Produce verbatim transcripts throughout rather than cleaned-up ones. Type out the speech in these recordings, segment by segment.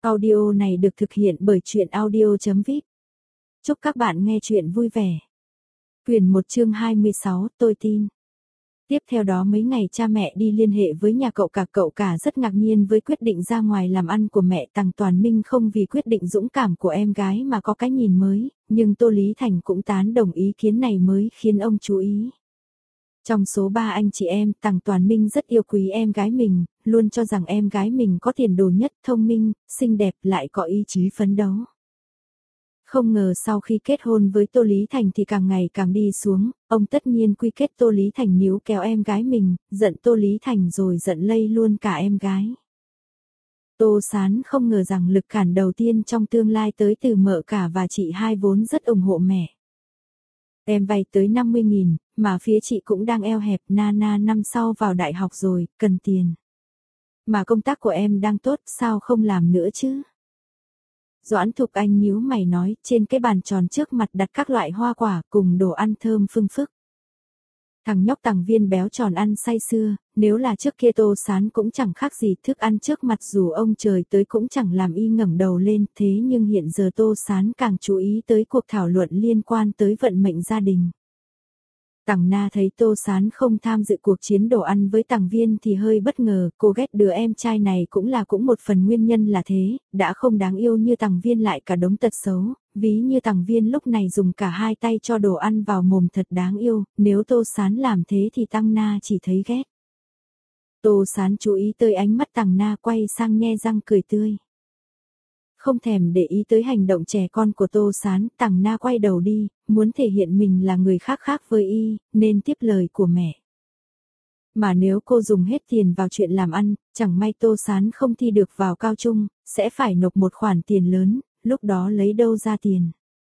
Audio này được thực hiện bởi truyện audio chấm vip. Chúc các bạn nghe truyện vui vẻ. Quyển một chương hai mươi sáu, tôi tin. Tiếp theo đó mấy ngày cha mẹ đi liên hệ với nhà cậu cả, cậu cả rất ngạc nhiên với quyết định ra ngoài làm ăn của mẹ. Tằng Toàn Minh không vì quyết định dũng cảm của em gái mà có cái nhìn mới, nhưng Tô Lý Thành cũng tán đồng ý kiến này mới khiến ông chú ý. Trong số ba anh chị em, Tằng Toàn Minh rất yêu quý em gái mình, luôn cho rằng em gái mình có tiền đồ nhất, thông minh, xinh đẹp lại có ý chí phấn đấu. Không ngờ sau khi kết hôn với Tô Lý Thành thì càng ngày càng đi xuống, ông tất nhiên quy kết Tô Lý Thành níu kéo em gái mình, giận Tô Lý Thành rồi giận lây luôn cả em gái. Tô Sán không ngờ rằng lực cản đầu tiên trong tương lai tới từ mợ cả và chị hai vốn rất ủng hộ mẹ. Em vay tới năm mươi nghìn, mà phía chị cũng đang eo hẹp, Nana năm sau vào đại học rồi, cần tiền. Mà công tác của em đang tốt, sao không làm nữa chứ? Doãn Thục Anh nhíu mày nói, trên cái bàn tròn trước mặt đặt các loại hoa quả cùng đồ ăn thơm phưng phức. Thằng nhóc Tằng Viên béo tròn ăn say sưa, nếu là trước kia Tô Sán cũng chẳng khác gì, thức ăn trước mặt dù ông trời tới cũng chẳng làm y ngẩng đầu lên, thế nhưng hiện giờ Tô Sán càng chú ý tới cuộc thảo luận liên quan tới vận mệnh gia đình. Tằng Na thấy Tô Sán không tham dự cuộc chiến đồ ăn với Tằng Viên thì hơi bất ngờ, cô ghét đứa em trai này cũng là cũng một phần nguyên nhân là thế, đã không đáng yêu như Tằng Viên lại cả đống tật xấu, ví như Tằng Viên lúc này dùng cả hai tay cho đồ ăn vào mồm thật đáng yêu, nếu Tô Sán làm thế thì Tằng Na chỉ thấy ghét. Tô Sán chú ý tới ánh mắt Tằng Na, quay sang nhe răng cười tươi. Không thèm để ý tới hành động trẻ con của Tô Sán, Tằng Na quay đầu đi, muốn thể hiện mình là người khác khác với y, nên tiếp lời của mẹ. Mà nếu cô dùng hết tiền vào chuyện làm ăn, chẳng may Tô Sán không thi được vào cao trung, sẽ phải nộp một khoản tiền lớn, lúc đó lấy đâu ra tiền.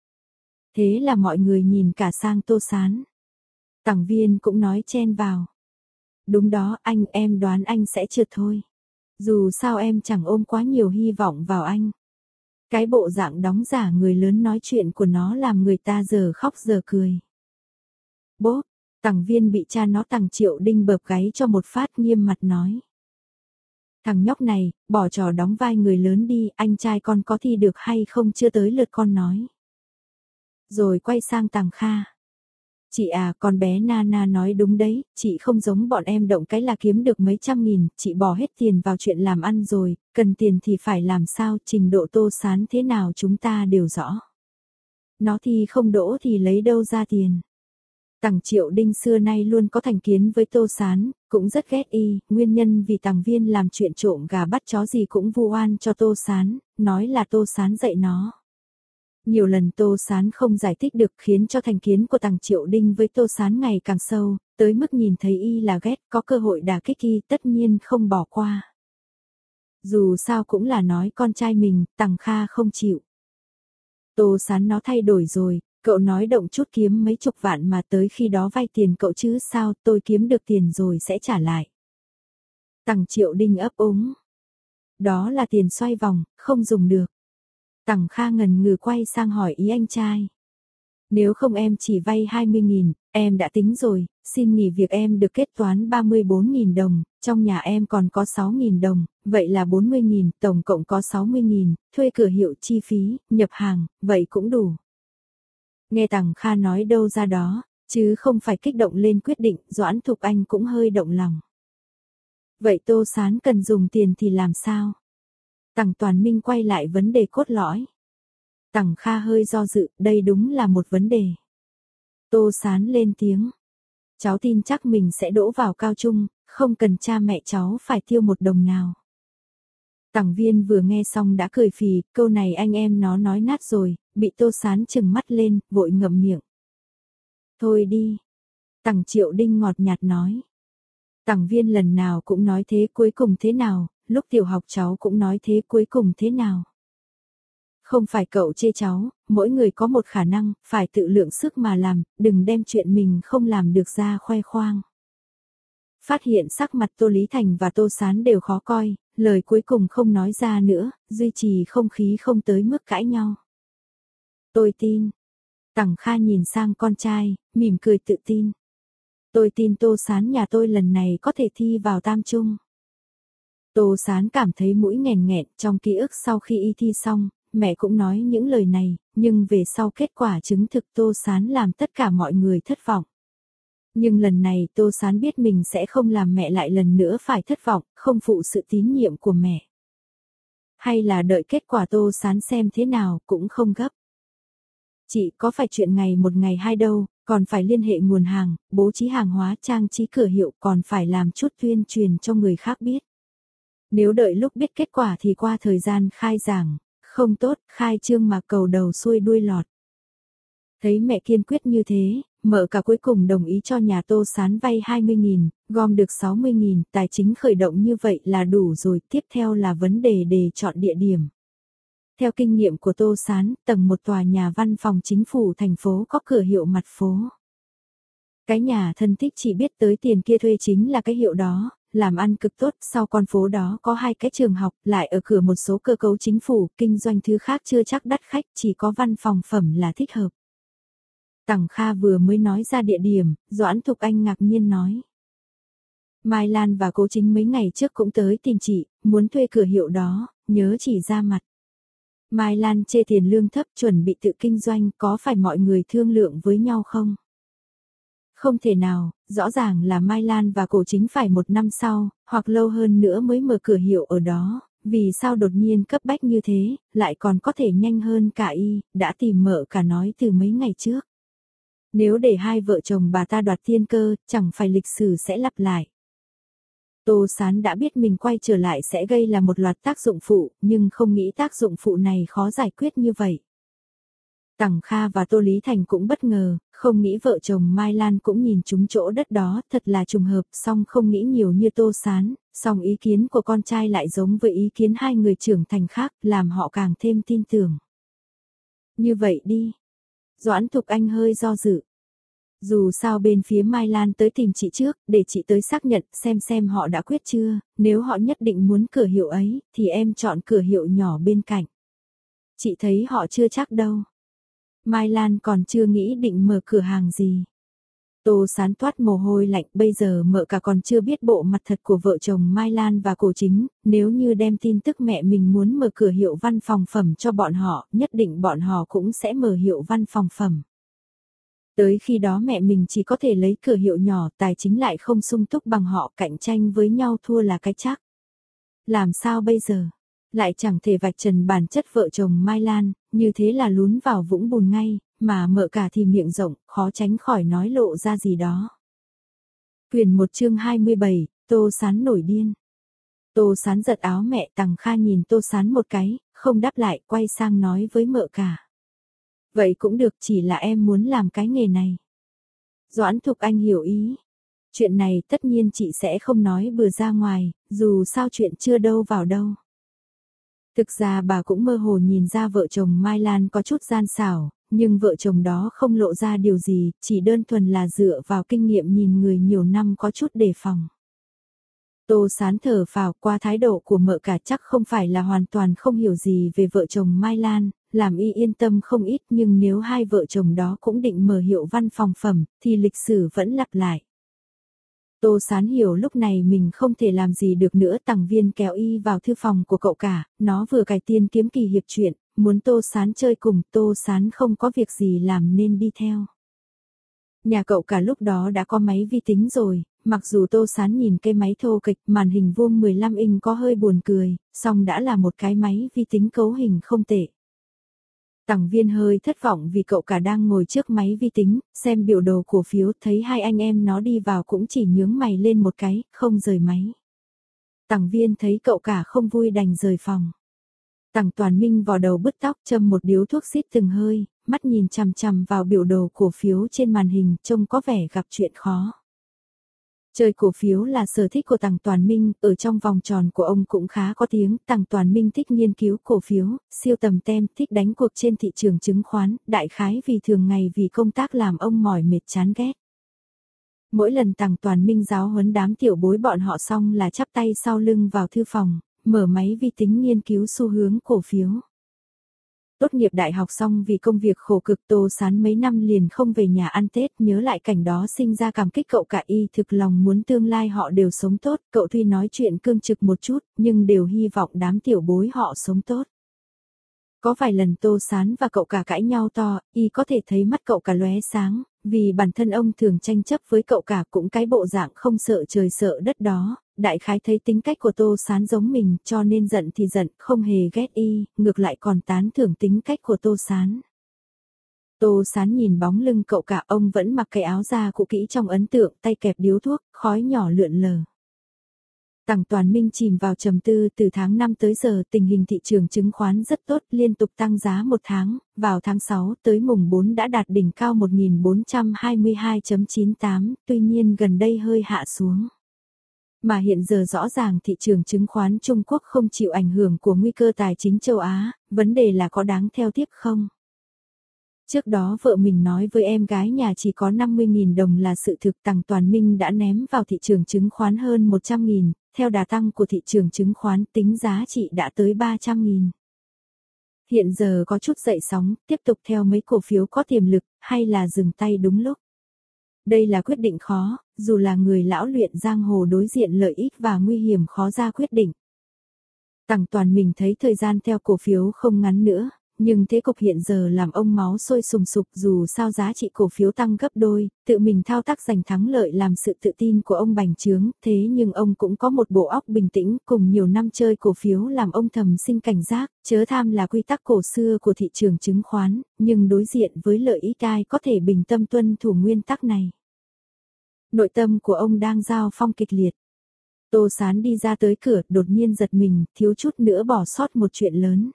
Thế là mọi người nhìn cả sang Tô Sán. Tằng Viên cũng nói chen vào. Đúng đó, anh, em đoán anh sẽ trượt thôi. Dù sao em chẳng ôm quá nhiều hy vọng vào anh. Cái bộ dạng đóng giả người lớn nói chuyện của nó làm người ta giờ khóc giờ cười. Bố, Tằng Viên bị cha nó Tằng Triệu Đinh bợp gáy cho một phát, nghiêm mặt nói. Thằng nhóc này, bỏ trò đóng vai người lớn đi, anh trai con có thi được hay không chưa tới lượt con nói. Rồi quay sang Tằng Kha. Chị à, con bé Nana nói đúng đấy, chị không giống bọn em động cái là kiếm được mấy trăm nghìn, chị bỏ hết tiền vào chuyện làm ăn rồi, cần tiền thì phải làm sao, trình độ Tô Sán thế nào chúng ta đều rõ. Nó thì không đỗ thì lấy đâu ra tiền. Tằng Triệu Đinh xưa nay luôn có thành kiến với Tô Sán, cũng rất ghét y, nguyên nhân vì Tằng Viên làm chuyện trộm gà bắt chó gì cũng vu oan cho Tô Sán, nói là Tô Sán dạy nó. Nhiều lần Tô Sán không giải thích được khiến cho thành kiến của Tằng Triệu Đinh với Tô Sán ngày càng sâu, tới mức nhìn thấy y là ghét, có cơ hội đả kích y tất nhiên không bỏ qua. Dù sao cũng là nói con trai mình, Tằng Kha không chịu. Tô Sán nó thay đổi rồi, cậu nói động chút kiếm mấy chục vạn mà tới khi đó vay tiền cậu chứ sao, tôi kiếm được tiền rồi sẽ trả lại. Tằng Triệu Đinh ấp úng. Đó là tiền xoay vòng, không dùng được. Tằng Kha ngần ngừ quay sang hỏi ý anh trai. Nếu không em chỉ vay hai mươi nghìn, em đã tính rồi, xin nghỉ việc em được kết toán ba mươi bốn nghìn đồng, trong nhà em còn có sáu nghìn đồng, vậy là bốn mươi nghìn, tổng cộng có sáu mươi nghìn, thuê cửa hiệu, chi phí, nhập hàng, vậy cũng đủ. Nghe Tằng Kha nói đâu ra đó, chứ không phải kích động lên quyết định, Doãn Thục Anh cũng hơi động lòng. Vậy Tô Sán cần dùng tiền thì làm sao? Tằng Toàn Minh quay lại vấn đề cốt lõi. Tằng Kha hơi do dự, đây đúng là một vấn đề. Tô Sán lên tiếng. Cháu tin chắc mình sẽ đỗ vào cao trung, không cần cha mẹ cháu phải tiêu một đồng nào. Tằng Viên vừa nghe xong đã cười phì, câu này anh em nó nói nát rồi, bị Tô Sán trừng mắt lên, vội ngậm miệng. Thôi đi. Tằng Triệu Đinh ngọt nhạt nói. Tằng Viên lần nào cũng nói thế, cuối cùng thế nào, lúc tiểu học cháu cũng nói thế, cuối cùng thế nào. Không phải cậu chê cháu, mỗi người có một khả năng, phải tự lượng sức mà làm, đừng đem chuyện mình không làm được ra khoe khoang. Phát hiện sắc mặt Tô Lý Thành và Tô Sán đều khó coi, lời cuối cùng không nói ra nữa, duy trì không khí không tới mức cãi nhau. Tôi tin. Tằng Kha nhìn sang con trai, mỉm cười tự tin. Tôi tin Tô Sán nhà tôi lần này có thể thi vào tam trung. Tô Sán cảm thấy mũi nghèn nghẹn, trong ký ức sau khi y thi xong, mẹ cũng nói những lời này, nhưng về sau kết quả chứng thực Tô Sán làm tất cả mọi người thất vọng. Nhưng lần này Tô Sán biết mình sẽ không làm mẹ lại lần nữa phải thất vọng, không phụ sự tín nhiệm của mẹ. Hay là đợi kết quả Tô Sán xem thế nào cũng không gấp. Chị có phải chuyện ngày một ngày hai đâu, còn phải liên hệ nguồn hàng, bố trí hàng hóa, trang trí cửa hiệu, còn phải làm chút tuyên truyền cho người khác biết. Nếu đợi lúc biết kết quả thì qua thời gian khai giảng, không tốt, khai trương mà cầu đầu xuôi đuôi lọt. Thấy mẹ kiên quyết như thế, Mợ Cả cuối cùng đồng ý cho nhà Tô Sán vay hai mươi nghìn, gom được sáu mươi nghìn, tài chính khởi động như vậy là đủ rồi, tiếp theo là vấn đề để chọn địa điểm. Theo kinh nghiệm của Tô Sán, tầng một tòa nhà văn phòng chính phủ thành phố có cửa hiệu mặt phố. Cái nhà thân thích chỉ biết tới tiền kia thuê chính là cái hiệu đó, làm ăn cực tốt, sau con phố đó có hai cái trường học, lại ở cửa một số cơ cấu chính phủ, kinh doanh thứ khác chưa chắc đắt khách, chỉ có văn phòng phẩm là thích hợp. Tằng Kha vừa mới nói ra địa điểm, Doãn Thục Anh ngạc nhiên nói. Mai Lan và Cố Chính mấy ngày trước cũng tới tìm chị, muốn thuê cửa hiệu đó, nhớ chỉ ra mặt. Mai Lan chê tiền lương thấp chuẩn bị tự kinh doanh, có phải mọi người thương lượng với nhau không? Không thể nào, rõ ràng là Mai Lan và Cố Chính phải một năm sau, hoặc lâu hơn nữa mới mở cửa hiệu ở đó, vì sao đột nhiên cấp bách như thế, lại còn có thể nhanh hơn cả y, đã tìm Mợ Cả nói từ mấy ngày trước. Nếu để hai vợ chồng bà ta đoạt thiên cơ, chẳng phải lịch sử sẽ lặp lại. Tô Sán đã biết mình quay trở lại sẽ gây là một loạt tác dụng phụ, nhưng không nghĩ tác dụng phụ này khó giải quyết như vậy. Tằng Kha và Tô Lý Thành cũng bất ngờ, không nghĩ vợ chồng Mai Lan cũng nhìn trúng chỗ đất đó, thật là trùng hợp, song không nghĩ nhiều như Tô Sán, song ý kiến của con trai lại giống với ý kiến hai người trưởng thành khác, làm họ càng thêm tin tưởng. Như vậy đi. Doãn Thục Anh hơi do dự. Dù sao bên phía Mai Lan tới tìm chị trước, để chị tới xác nhận xem xem họ đã quyết chưa, nếu họ nhất định muốn cửa hiệu ấy, thì em chọn cửa hiệu nhỏ bên cạnh. Chị thấy họ chưa chắc đâu. Mai Lan còn chưa nghĩ định mở cửa hàng gì. Tô Sán toát mồ hôi lạnh, bây giờ Mợ Cả còn chưa biết bộ mặt thật của vợ chồng Mai Lan và Cố Chính, nếu như đem tin tức mẹ mình muốn mở cửa hiệu văn phòng phẩm cho bọn họ, nhất định bọn họ cũng sẽ mở hiệu văn phòng phẩm. Tới khi đó mẹ mình chỉ có thể lấy cửa hiệu nhỏ, tài chính lại không sung túc bằng họ, cạnh tranh với nhau thua là cái chắc. Làm sao bây giờ? Lại chẳng thể vạch trần bản chất vợ chồng Mai Lan, như thế là lún vào vũng bùn ngay, mà Mợ Cả thì miệng rộng, khó tránh khỏi nói lộ ra gì đó. Quyển một chương hai mươi bảy, Tô Sán nổi điên. Tô Sán giật áo mẹ, Tằng Kha nhìn Tô Sán một cái, không đáp lại, quay sang nói với Mợ Cả. Vậy cũng được, chỉ là em muốn làm cái nghề này. Doãn Thục Anh hiểu ý. Chuyện này tất nhiên chị sẽ không nói bừa ra ngoài, dù sao chuyện chưa đâu vào đâu. Thực ra bà cũng mơ hồ nhìn ra vợ chồng Mai Lan có chút gian xảo, nhưng vợ chồng đó không lộ ra điều gì, chỉ đơn thuần là dựa vào kinh nghiệm nhìn người nhiều năm có chút đề phòng. Tô Sán thở phào, qua thái độ của Mợ Cả chắc không phải là hoàn toàn không hiểu gì về vợ chồng Mai Lan, làm y yên tâm không ít, nhưng nếu hai vợ chồng đó cũng định mở hiệu văn phòng phẩm, thì lịch sử vẫn lặp lại. Tô Sán hiểu lúc này mình không thể làm gì được nữa. Tằng Viên kéo y vào thư phòng của cậu cả, nó vừa cài tiên kiếm kỳ hiệp truyện, muốn Tô Sán chơi cùng, Tô Sán không có việc gì làm nên đi theo. Nhà cậu cả lúc đó đã có máy vi tính rồi, mặc dù Tô Sán nhìn cái máy thô kịch, màn hình vuông mười lăm inch có hơi buồn cười, song đã là một cái máy vi tính cấu hình không tệ. Tằng Viên hơi thất vọng vì cậu cả đang ngồi trước máy vi tính, xem biểu đồ cổ phiếu, thấy hai anh em nó đi vào cũng chỉ nhướng mày lên một cái, không rời máy. Tằng Viên thấy cậu cả không vui đành rời phòng. Tằng Toàn Minh vò đầu bứt tóc, châm một điếu thuốc xít từng hơi, mắt nhìn chằm chằm vào biểu đồ cổ phiếu trên màn hình, trông có vẻ gặp chuyện khó. Chơi cổ phiếu là sở thích của Tằng Toàn Minh, ở trong vòng tròn của ông cũng khá có tiếng. Tằng Toàn Minh thích nghiên cứu cổ phiếu, siêu tầm tem, thích đánh cuộc trên thị trường chứng khoán, đại khái vì thường ngày vì công tác làm ông mỏi mệt chán ghét. Mỗi lần Tằng Toàn Minh giáo huấn đám tiểu bối bọn họ xong là chắp tay sau lưng vào thư phòng, mở máy vi tính nghiên cứu xu hướng cổ phiếu. Tốt nghiệp đại học xong vì công việc khổ cực Tô Sán mấy năm liền không về nhà ăn Tết, nhớ lại cảnh đó sinh ra cảm kích cậu cả y thực lòng muốn tương lai họ đều sống tốt, cậu tuy nói chuyện cương trực một chút, nhưng đều hy vọng đám tiểu bối họ sống tốt. Có vài lần Tô Sán và cậu cả cãi nhau to, y có thể thấy mắt cậu cả lóe sáng, vì bản thân ông thường tranh chấp với cậu cả cũng cái bộ dạng không sợ trời sợ đất đó, đại khái thấy tính cách của Tô Sán giống mình cho nên giận thì giận, không hề ghét y, ngược lại còn tán thưởng tính cách của Tô Sán. Tô Sán nhìn bóng lưng cậu cả, ông vẫn mặc cái áo da cũ kỹ trong ấn tượng, tay kẹp điếu thuốc, khói nhỏ lượn lờ. Tằng Toàn Minh chìm vào trầm tư, từ tháng năm tới giờ tình hình thị trường chứng khoán rất tốt, liên tục tăng giá một tháng, vào tháng sáu tới mùng bốn đã đạt đỉnh cao một nghìn bốn trăm hai mươi hai phẩy chín tám, tuy nhiên gần đây hơi hạ xuống. Mà hiện giờ rõ ràng thị trường chứng khoán Trung Quốc không chịu ảnh hưởng của nguy cơ tài chính châu Á, vấn đề là có đáng theo tiếp không? Trước đó vợ mình nói với em gái nhà chỉ có năm mươi nghìn đồng là sự thực. Tằng Toàn Minh đã ném vào thị trường chứng khoán hơn một trăm nghìn, theo đà tăng của thị trường chứng khoán tính giá trị đã tới ba trăm nghìn. Hiện giờ có chút dậy sóng, tiếp tục theo mấy cổ phiếu có tiềm lực, hay là dừng tay đúng lúc. Đây là quyết định khó, dù là người lão luyện giang hồ đối diện lợi ích và nguy hiểm khó ra quyết định. Tằng Toàn Minh thấy thời gian theo cổ phiếu không ngắn nữa. Nhưng thế cục hiện giờ làm ông máu sôi sùng sục, dù sao giá trị cổ phiếu tăng gấp đôi, tự mình thao tác giành thắng lợi làm sự tự tin của ông bành trướng, thế nhưng ông cũng có một bộ óc bình tĩnh, cùng nhiều năm chơi cổ phiếu làm ông thầm sinh cảnh giác, chớ tham là quy tắc cổ xưa của thị trường chứng khoán, nhưng đối diện với lợi ích ai có thể bình tâm tuân thủ nguyên tắc này. Nội tâm của ông đang giao phong kịch liệt. Tô Sán đi ra tới cửa, đột nhiên giật mình, thiếu chút nữa bỏ sót một chuyện lớn.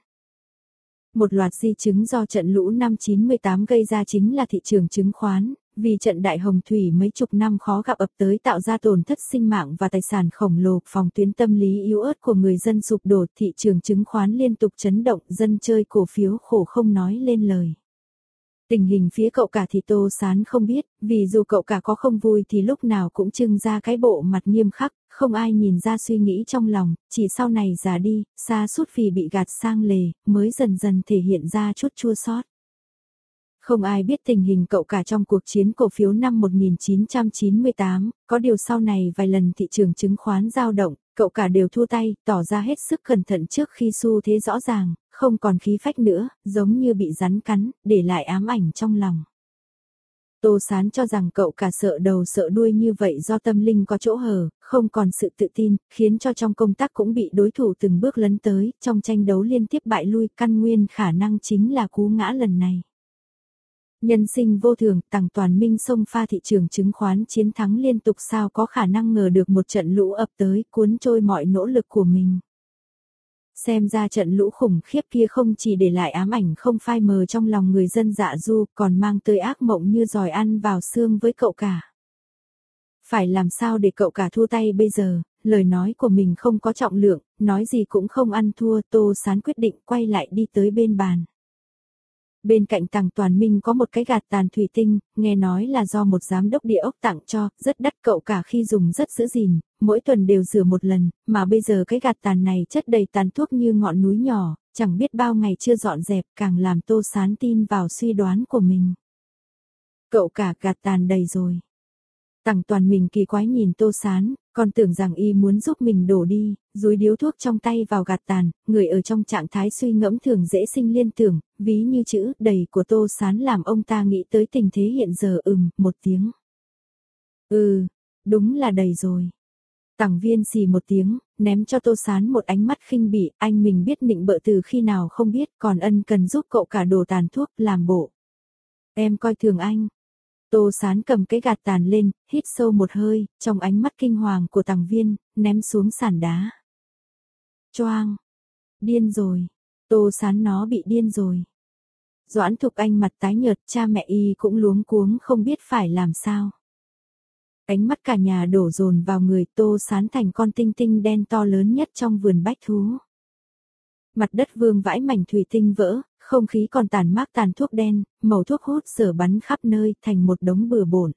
Một loạt di chứng do trận lũ năm chín tám gây ra chính là thị trường chứng khoán, vì trận đại hồng thủy mấy chục năm khó gặp ập tới tạo ra tổn thất sinh mạng và tài sản khổng lồ, phòng tuyến tâm lý yếu ớt của người dân sụp đổ, thị trường chứng khoán liên tục chấn động, dân chơi cổ phiếu khổ không nói lên lời. Tình hình phía cậu cả thì Tô Sán không biết, vì dù cậu cả có không vui thì lúc nào cũng trưng ra cái bộ mặt nghiêm khắc, không ai nhìn ra suy nghĩ trong lòng, chỉ sau này già đi, sa sút vì bị gạt sang lề, mới dần dần thể hiện ra chút chua xót. Không ai biết tình hình cậu cả trong cuộc chiến cổ phiếu năm một nghìn chín trăm chín mươi tám, có điều sau này vài lần thị trường chứng khoán dao động, cậu cả đều thua tay, tỏ ra hết sức cẩn thận trước khi xu thế rõ ràng, không còn khí phách nữa, giống như bị rắn cắn, để lại ám ảnh trong lòng. Tô Sán cho rằng cậu cả sợ đầu sợ đuôi như vậy do tâm linh có chỗ hở, không còn sự tự tin, khiến cho trong công tác cũng bị đối thủ từng bước lấn tới, trong tranh đấu liên tiếp bại lui, căn nguyên khả năng chính là cú ngã lần này. Nhân sinh vô thường, Tằng Toàn Minh xông pha thị trường chứng khoán chiến thắng liên tục, sao có khả năng ngờ được một trận lũ ập tới cuốn trôi mọi nỗ lực của mình. Xem ra trận lũ khủng khiếp kia không chỉ để lại ám ảnh không phai mờ trong lòng người dân Dạ Du, còn mang tới ác mộng như giòi ăn vào xương với cậu cả. Phải làm sao để cậu cả thua tay bây giờ, lời nói của mình không có trọng lượng, nói gì cũng không ăn thua. Tô Sán quyết định quay lại đi tới bên bàn. Bên cạnh Tằng Toàn Minh có một cái gạt tàn thủy tinh, nghe nói là do một giám đốc địa ốc tặng cho, rất đắt, cậu cả khi dùng rất giữ gìn, mỗi tuần đều rửa một lần, mà bây giờ cái gạt tàn này chất đầy tàn thuốc như ngọn núi nhỏ, chẳng biết bao ngày chưa dọn dẹp, càng làm Tô Sán tin vào suy đoán của mình. Cậu cả gạt tàn đầy rồi. Tằng Toàn Minh kỳ quái nhìn Tô Sán, còn tưởng rằng y muốn giúp mình đổ đi, dúi điếu thuốc trong tay vào gạt tàn, người ở trong trạng thái suy ngẫm thường dễ sinh liên tưởng, ví như chữ đầy của Tô Sán làm ông ta nghĩ tới tình thế hiện giờ. Ừm, một tiếng. Ừ, đúng là đầy rồi. Tằng Viên xì một tiếng, ném cho Tô Sán một ánh mắt khinh bỉ, anh mình biết nịnh bợ từ khi nào không biết, còn ân cần giúp cậu cả đổ tàn thuốc, làm bộ. Em coi thường anh. Tô Sán cầm cái gạt tàn lên, hít sâu một hơi, trong ánh mắt kinh hoàng của Tằng Viên, ném xuống sàn đá. Choang! Điên rồi! Tô Sán nó bị điên rồi. Doãn Thục Anh mặt tái nhợt, cha mẹ y cũng luống cuống không biết phải làm sao. Ánh mắt cả nhà đổ dồn vào người Tô Sán thành con tinh tinh đen to lớn nhất trong vườn bách thú. Mặt đất vương vãi mảnh thủy tinh vỡ, không khí còn tàn mác tàn thuốc đen, màu thuốc hút sở bắn khắp nơi thành một đống bừa bộn.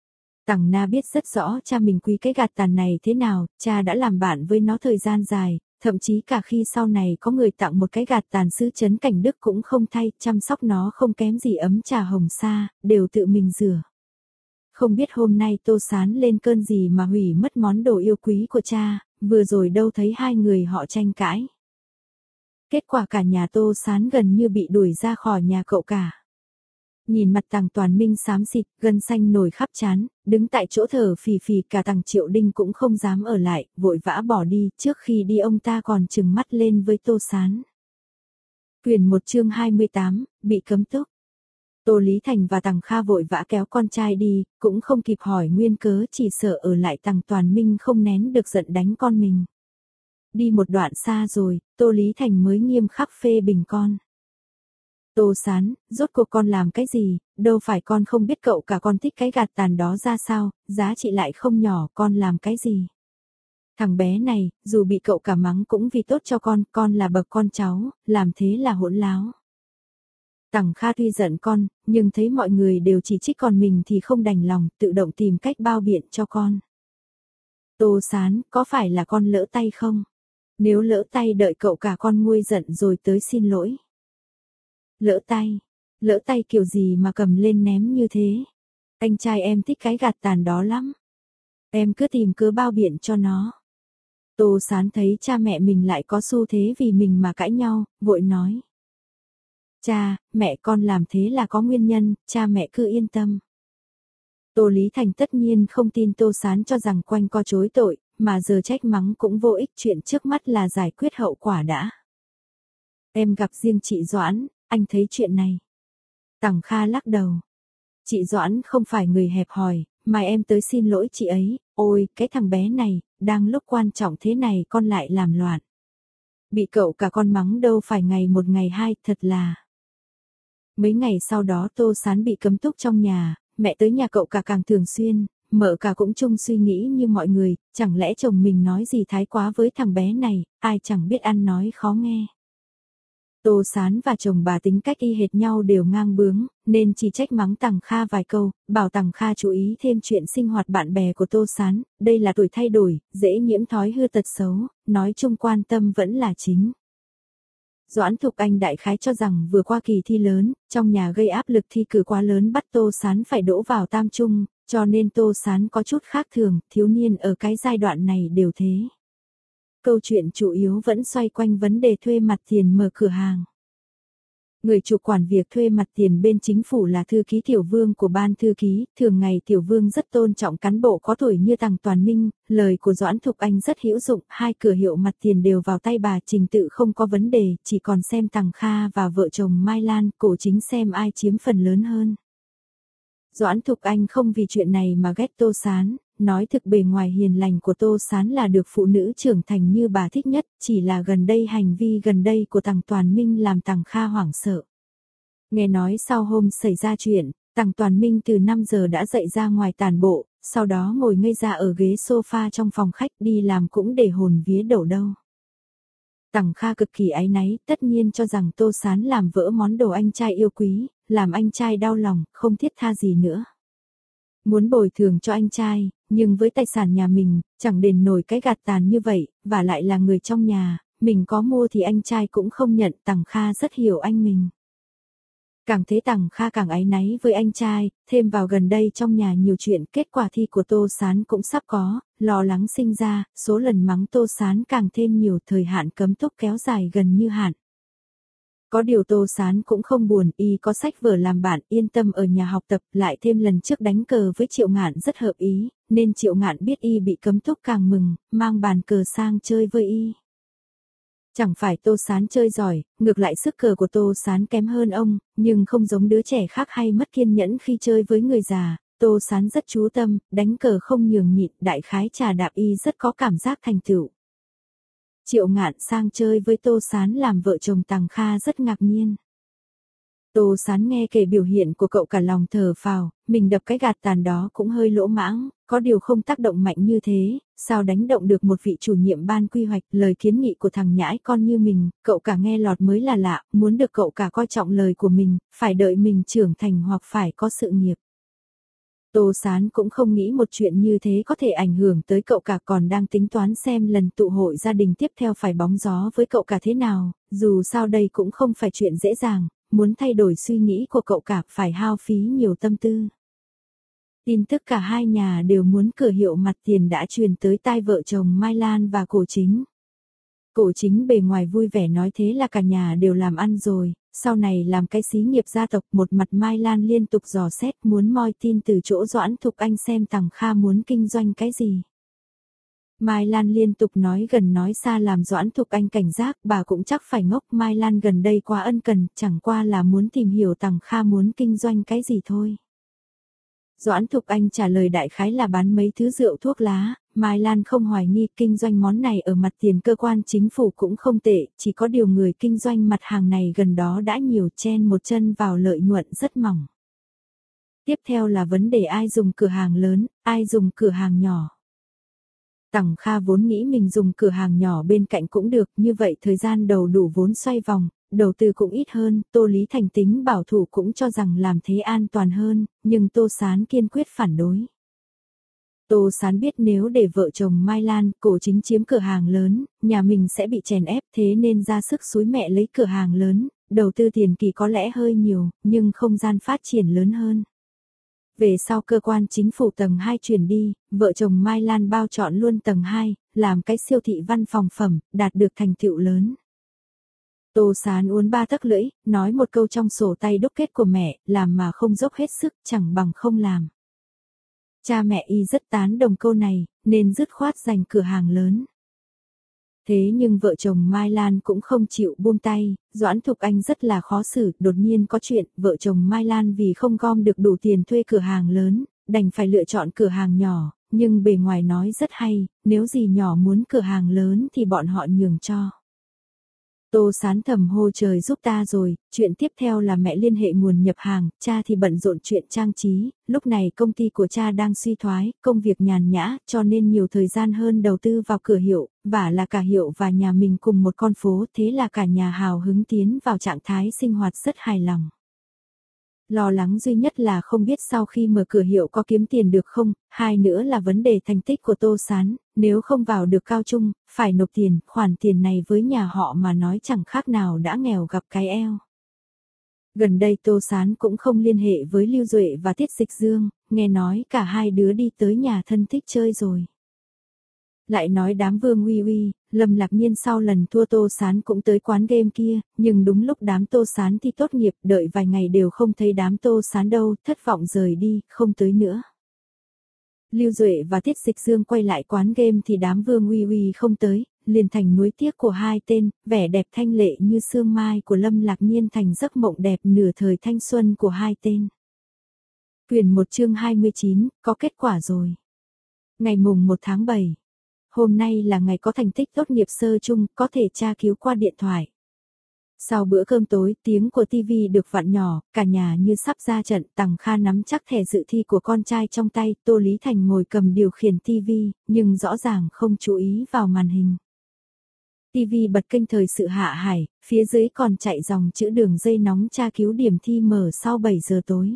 Tằng Na biết rất rõ cha mình quý cái gạt tàn này thế nào, cha đã làm bạn với nó thời gian dài, thậm chí cả khi sau này có người tặng một cái gạt tàn sứ Trấn Cảnh Đức cũng không thay, chăm sóc nó không kém gì ấm trà hồng sa, đều tự mình rửa. Không biết hôm nay Tô Sán lên cơn gì mà hủy mất món đồ yêu quý của cha, vừa rồi đâu thấy hai người họ tranh cãi. Kết quả cả nhà Tô Sán gần như bị đuổi ra khỏi nhà cậu cả. Nhìn mặt Tằng Toàn Minh xám xịt, gân xanh nổi khắp trán, đứng tại chỗ thở phì phì, cả Tằng Triệu Đinh cũng không dám ở lại, vội vã bỏ đi, trước khi đi ông ta còn trừng mắt lên với Tô Sán. Quyển một chương hai mươi tám, bị cấm túc. Tô Lý Thành và Tằng Kha vội vã kéo con trai đi, cũng không kịp hỏi nguyên cớ, chỉ sợ ở lại Tằng Toàn Minh không nén được giận đánh con mình. Đi một đoạn xa rồi, Tô Lý Thành mới nghiêm khắc phê bình con. Tô Sán, rốt cuộc con làm cái gì, đâu phải con không biết cậu cả con thích cái gạt tàn đó ra sao, giá trị lại không nhỏ, con làm cái gì. Thằng bé này, dù bị cậu cả mắng cũng vì tốt cho con, con là bậc con cháu, làm thế là hỗn láo. Tằng Kha tuy giận con, nhưng thấy mọi người đều chỉ trích con mình thì không đành lòng, tự động tìm cách bao biện cho con. Tô Sán, có phải là con lỡ tay không? Nếu lỡ tay đợi cậu cả con nguôi giận rồi tới xin lỗi. Lỡ tay, lỡ tay kiểu gì mà cầm lên ném như thế? Anh trai em thích cái gạt tàn đó lắm. Em cứ tìm cớ bao biện cho nó. Tô Sán thấy cha mẹ mình lại có xu thế vì mình mà cãi nhau, vội nói. Cha, mẹ con làm thế là có nguyên nhân, cha mẹ cứ yên tâm. Tô Lý Thành tất nhiên không tin Tô Sán cho rằng quanh co chối tội, mà giờ trách mắng cũng vô ích, chuyện trước mắt là giải quyết hậu quả đã. Em gặp riêng chị Doãn, anh thấy chuyện này. Tằng Kha lắc đầu. Chị Doãn không phải người hẹp hòi, mà em tới xin lỗi chị ấy, ôi, cái thằng bé này, đang lúc quan trọng thế này con lại làm loạn. Bị cậu cả con mắng đâu phải ngày một ngày hai, thật là. Mấy ngày sau đó Tô Sán bị cấm túc trong nhà, mẹ tới nhà cậu cả càng thường xuyên, mợ cả cũng chung suy nghĩ như mọi người, chẳng lẽ chồng mình nói gì thái quá với thằng bé này, ai chẳng biết ăn nói khó nghe. Tô Sán và chồng bà tính cách y hệt nhau, đều ngang bướng, nên chỉ trách mắng Tằng Kha vài câu, bảo Tằng Kha chú ý thêm chuyện sinh hoạt bạn bè của Tô Sán, đây là tuổi thay đổi, dễ nhiễm thói hư tật xấu, nói chung quan tâm vẫn là chính. Doãn Thục Anh đại khái cho rằng vừa qua kỳ thi lớn, trong nhà gây áp lực thi cử quá lớn bắt Tô Sán phải đỗ vào tam trung, cho nên Tô Sán có chút khác thường, thiếu niên ở cái giai đoạn này đều thế. Câu chuyện chủ yếu vẫn xoay quanh vấn đề thuê mặt tiền mở cửa hàng. Người chủ quản việc thuê mặt tiền bên chính phủ là thư ký Tiểu Vương của ban thư ký, thường ngày Tiểu Vương rất tôn trọng cán bộ có tuổi như Tằng Toàn Minh, lời của Doãn Thục Anh rất hữu dụng, hai cửa hiệu mặt tiền đều vào tay bà, trình tự không có vấn đề, chỉ còn xem Tằng Kha và vợ chồng Mai Lan, cổ chính xem ai chiếm phần lớn hơn. Doãn Thục Anh không vì chuyện này mà ghét Tô Sán, nói thực bề ngoài hiền lành của Tô Sán là được phụ nữ trưởng thành như bà thích nhất, chỉ là gần đây hành vi gần đây của Tằng Toàn Minh làm Tằng Kha hoảng sợ. Nghe nói sau hôm xảy ra chuyện, Tằng Toàn Minh từ năm giờ đã dậy ra ngoài tản bộ, sau đó ngồi ngây ra ở ghế sofa trong phòng khách, đi làm cũng để hồn vía đổ đâu. Tằng Kha cực kỳ áy náy, tất nhiên cho rằng Tô Sán làm vỡ món đồ anh trai yêu quý, làm anh trai đau lòng, không thiết tha gì nữa. Muốn bồi thường cho anh trai, nhưng với tài sản nhà mình, chẳng đền nổi cái gạt tàn như vậy, và lại là người trong nhà, mình có mua thì anh trai cũng không nhận. Tằng Kha rất hiểu anh mình. Càng thế Tằng Kha càng áy náy với anh trai, thêm vào gần đây trong nhà nhiều chuyện, kết quả thi của Tô Sán cũng sắp có, lo lắng sinh ra, số lần mắng Tô Sán càng thêm nhiều, thời hạn cấm túc kéo dài gần như hạn. Có điều Tô Sán cũng không buồn, y có sách vở làm bạn, yên tâm ở nhà học tập, lại thêm lần trước đánh cờ với Triệu Ngạn rất hợp ý, nên Triệu Ngạn biết y bị cấm túc càng mừng, mang bàn cờ sang chơi với y. Chẳng phải Tô Sán chơi giỏi, ngược lại sức cờ của Tô Sán kém hơn ông, nhưng không giống đứa trẻ khác hay mất kiên nhẫn khi chơi với người già, Tô Sán rất chú tâm, đánh cờ không nhường nhịn, đại khái trà đạp y rất có cảm giác thành tựu. Triệu Ngạn sang chơi với Tô Sán làm vợ chồng Tằng Kha rất ngạc nhiên. Tô Sán nghe kể biểu hiện của cậu cả lòng thở phào, mình đập cái gạt tàn đó cũng hơi lỗ mãng, có điều không tác động mạnh như thế, sao đánh động được một vị chủ nhiệm ban quy hoạch, lời kiến nghị của thằng nhãi con như mình, cậu cả nghe lọt mới là lạ, muốn được cậu cả coi trọng lời của mình, phải đợi mình trưởng thành hoặc phải có sự nghiệp. Tô Sán cũng không nghĩ một chuyện như thế có thể ảnh hưởng tới cậu cả, còn đang tính toán xem lần tụ hội gia đình tiếp theo phải bóng gió với cậu cả thế nào, dù sao đây cũng không phải chuyện dễ dàng, muốn thay đổi suy nghĩ của cậu cả phải hao phí nhiều tâm tư. Tin tức cả hai nhà đều muốn cửa hiệu mặt tiền đã truyền tới tai vợ chồng Mai Lan và Cổ Chính. Cổ Chính bề ngoài vui vẻ nói thế là cả nhà đều làm ăn rồi, sau này làm cái xí nghiệp gia tộc. Một mặt Mai Lan liên tục dò xét muốn moi tin từ chỗ Doãn Thục Anh xem Tằng Kha muốn kinh doanh cái gì. Mai Lan liên tục nói gần nói xa làm Doãn Thục Anh cảnh giác, bà cũng chắc phải ngốc. Mai Lan gần đây quá ân cần, chẳng qua là muốn tìm hiểu Tằng Kha muốn kinh doanh cái gì thôi. Doãn Thục Anh trả lời đại khái là bán mấy thứ rượu thuốc lá. Mai Lan không hoài nghi, kinh doanh món này ở mặt tiền cơ quan chính phủ cũng không tệ, chỉ có điều người kinh doanh mặt hàng này gần đó đã nhiều, chen một chân vào lợi nhuận rất mỏng. Tiếp theo là vấn đề ai dùng cửa hàng lớn, ai dùng cửa hàng nhỏ. Tằng Kha vốn nghĩ mình dùng cửa hàng nhỏ bên cạnh cũng được, như vậy thời gian đầu đủ vốn xoay vòng, đầu tư cũng ít hơn. Tô Lý Thành tính bảo thủ cũng cho rằng làm thế an toàn hơn, nhưng Tô Sán kiên quyết phản đối. Tô Sán biết nếu để vợ chồng Mai Lan, Cổ Chính chiếm cửa hàng lớn, nhà mình sẽ bị chèn ép, thế nên ra sức xúi mẹ lấy cửa hàng lớn, đầu tư tiền kỳ có lẽ hơi nhiều, nhưng không gian phát triển lớn hơn. Về sau cơ quan chính phủ tầng hai chuyển đi, vợ chồng Mai Lan bao chọn luôn tầng hai, làm cái siêu thị văn phòng phẩm, đạt được thành tựu lớn. Tô Sán uốn ba tấc lưỡi, nói một câu trong sổ tay đúc kết của mẹ, làm mà không dốc hết sức chẳng bằng không làm. Cha mẹ y rất tán đồng câu này, nên dứt khoát giành cửa hàng lớn. Thế nhưng vợ chồng Mai Lan cũng không chịu buông tay, Doãn Thục Anh rất là khó xử, đột nhiên có chuyện, vợ chồng Mai Lan vì không gom được đủ tiền thuê cửa hàng lớn, đành phải lựa chọn cửa hàng nhỏ, nhưng bề ngoài nói rất hay, nếu gì nhỏ muốn cửa hàng lớn thì bọn họ nhường cho. Tô Sán thầm hô trời giúp ta rồi, chuyện tiếp theo là mẹ liên hệ nguồn nhập hàng, cha thì bận rộn chuyện trang trí, lúc này công ty của cha đang suy thoái, công việc nhàn nhã, cho nên nhiều thời gian hơn đầu tư vào cửa hiệu, vả là cả hiệu và nhà mình cùng một con phố, thế là cả nhà hào hứng tiến vào trạng thái sinh hoạt rất hài lòng. Lo lắng duy nhất là không biết sau khi mở cửa hiệu có kiếm tiền được không, hai nữa là vấn đề thành tích của Tô Sán, nếu không vào được cao trung, phải nộp tiền, khoản tiền này với nhà họ mà nói chẳng khác nào đã nghèo gặp cái eo. Gần đây Tô Sán cũng không liên hệ với Lưu Duệ và Tiết Dịch Dương, nghe nói cả hai đứa đi tới nhà thân thích chơi rồi. Lại nói đám Vương Uy Uy, Lâm Lạc Nhiên sau lần thua Tô Sán cũng tới quán game kia, nhưng đúng lúc đám Tô Sán thi tốt nghiệp, đợi vài ngày đều không thấy đám Tô Sán đâu, thất vọng rời đi, không tới nữa. Lưu Duệ và Tiết Dịch Dương quay lại quán game thì đám Vương Uy Uy không tới, liền thành nuối tiếc của hai tên, vẻ đẹp thanh lệ như sương mai của Lâm Lạc Nhiên thành giấc mộng đẹp nửa thời thanh xuân của hai tên. Quyển một chương hai mươi chín, có kết quả rồi. Ngày mùng một tháng bảy. Hôm nay là ngày có thành tích tốt nghiệp sơ chung, có thể tra cứu qua điện thoại. Sau bữa cơm tối, tiếng của tivi được vặn nhỏ, cả nhà như sắp ra trận. Tằng Kha nắm chắc thẻ dự thi của con trai trong tay, Tô Lý Thành ngồi cầm điều khiển tivi, nhưng rõ ràng không chú ý vào màn hình. Tivi bật kênh thời sự Hạ Hải, phía dưới còn chạy dòng chữ đường dây nóng tra cứu điểm thi mở sau bảy giờ tối.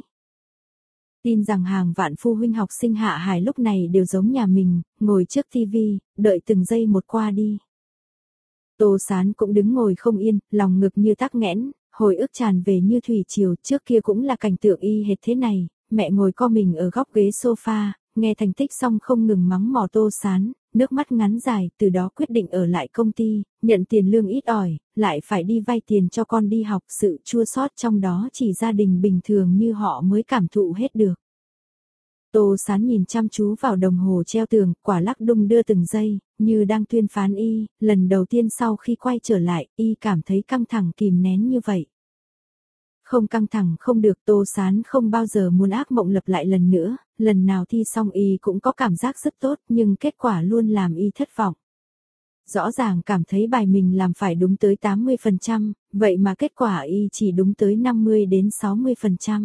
Tin rằng hàng vạn phụ huynh học sinh Hạ Hải lúc này đều giống nhà mình, ngồi trước tivi, đợi từng giây một qua đi. Tô Sán cũng đứng ngồi không yên, lòng ngực như tắc nghẽn, hồi ức tràn về như thủy triều, trước kia cũng là cảnh tượng y hệt thế này, mẹ ngồi co mình ở góc ghế sofa, nghe thành tích xong không ngừng mắng mỏ Tô Sán, nước mắt ngắn dài, từ đó quyết định ở lại công ty, nhận tiền lương ít ỏi, lại phải đi vay tiền cho con đi học, sự chua xót trong đó chỉ gia đình bình thường như họ mới cảm thụ hết được. Tô Sán nhìn chăm chú vào đồng hồ treo tường, quả lắc đung đưa từng giây, như đang tuyên phán y, lần đầu tiên sau khi quay trở lại, y cảm thấy căng thẳng kìm nén như vậy. Không căng thẳng không được, Tô Sán không bao giờ muốn ác mộng lặp lại lần nữa, lần nào thi xong y cũng có cảm giác rất tốt, nhưng kết quả luôn làm y thất vọng. Rõ ràng cảm thấy bài mình làm phải đúng tới tám mươi phần trăm, vậy mà kết quả y chỉ đúng tới năm mươi đến sáu mươi phần trăm.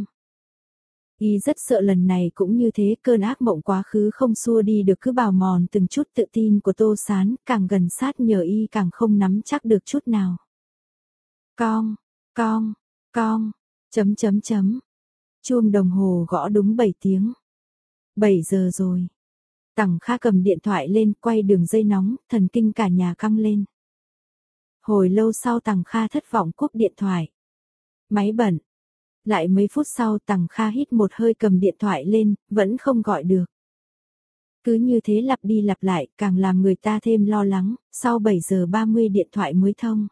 Y rất sợ lần này cũng như thế, cơn ác mộng quá khứ không xua đi được cứ bào mòn từng chút tự tin của Tô Sán, càng gần sát nhờ y càng không nắm chắc được chút nào. Con, con, con, chấm chấm chấm. Chuông đồng hồ gõ đúng bảy tiếng. bảy giờ rồi. Tằng Kha cầm điện thoại lên, quay đường dây nóng, thần kinh cả nhà căng lên. Hồi lâu sau Tằng Kha thất vọng cúp điện thoại. Máy bận. Lại mấy phút sau Tằng Kha hít một hơi cầm điện thoại lên, vẫn không gọi được. Cứ như thế lặp đi lặp lại, càng làm người ta thêm lo lắng, sau bảy giờ ba mươi điện thoại mới thông.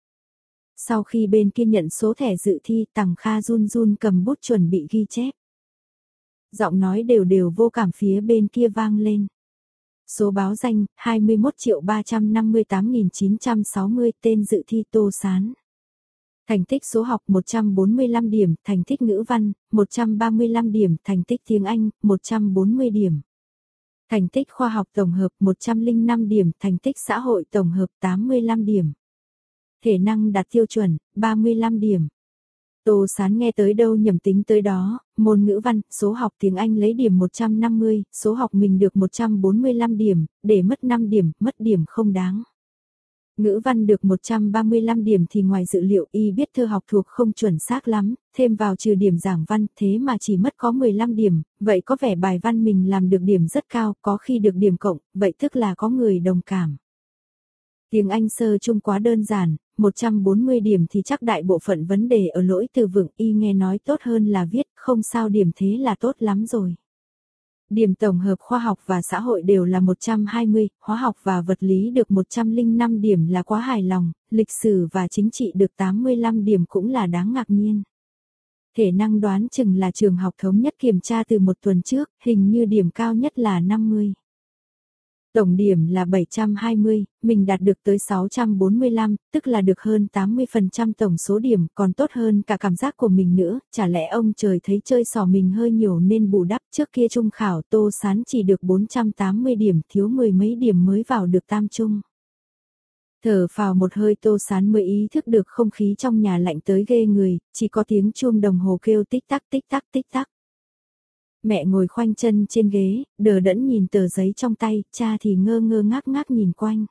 Sau khi bên kia nhận số thẻ dự thi, Tằng Kha run run cầm bút chuẩn bị ghi chép. Giọng nói đều đều vô cảm phía bên kia vang lên. Số báo danh, hai mươi mốt triệu ba trăm năm mươi tám nghìn chín trăm sáu mươi, tên dự thi Tô Sán. Thành tích số học một trăm bốn mươi lăm điểm, thành tích ngữ văn, một trăm ba mươi lăm điểm, thành tích tiếng Anh, một trăm bốn mươi điểm. Thành tích khoa học tổng hợp một trăm lẻ năm điểm, thành tích xã hội tổng hợp tám mươi lăm điểm. Thể năng đạt tiêu chuẩn, ba mươi lăm điểm. Tô Sán nghe tới đâu nhầm tính tới đó, môn ngữ văn, số học tiếng Anh lấy điểm một trăm năm mươi, số học mình được một trăm bốn mươi lăm điểm, để mất năm điểm, mất điểm không đáng. Ngữ văn được một trăm ba mươi lăm điểm thì ngoài dự liệu y biết thơ học thuộc không chuẩn xác lắm, thêm vào trừ điểm giảng văn thế mà chỉ mất có mười lăm điểm, vậy có vẻ bài văn mình làm được điểm rất cao, có khi được điểm cộng, vậy tức là có người đồng cảm. Tiếng Anh sơ chung quá đơn giản, một trăm bốn mươi điểm thì chắc đại bộ phận vấn đề ở lỗi từ vựng, y nghe nói tốt hơn là viết, không sao điểm thế là tốt lắm rồi. Điểm tổng hợp khoa học và xã hội đều là một trăm hai mươi, hóa học và vật lý được một trăm lẻ năm điểm là quá hài lòng, lịch sử và chính trị được tám mươi lăm điểm cũng là đáng ngạc nhiên. Thể năng đoán chừng là trường học thống nhất kiểm tra từ một tuần trước, hình như điểm cao nhất là năm mươi. Tổng điểm là bảy trăm hai mươi, mình đạt được tới sáu trăm bốn mươi lăm, tức là được hơn tám mươi phần trăm tổng số điểm, còn tốt hơn cả cảm giác của mình nữa, chả lẽ ông trời thấy chơi xỏ mình hơi nhiều nên bù đắp, trước kia trung khảo Tô Sán chỉ được bốn trăm tám mươi điểm, thiếu mười mấy điểm mới vào được tam trung. Thở phào một hơi Tô Sán mới ý thức được không khí trong nhà lạnh tới ghê người, chỉ có tiếng chuông đồng hồ kêu tích tắc tích tắc tích tắc. Mẹ ngồi khoanh chân trên ghế, đờ đẫn nhìn tờ giấy trong tay, cha thì ngơ ngơ ngác ngác nhìn quanh.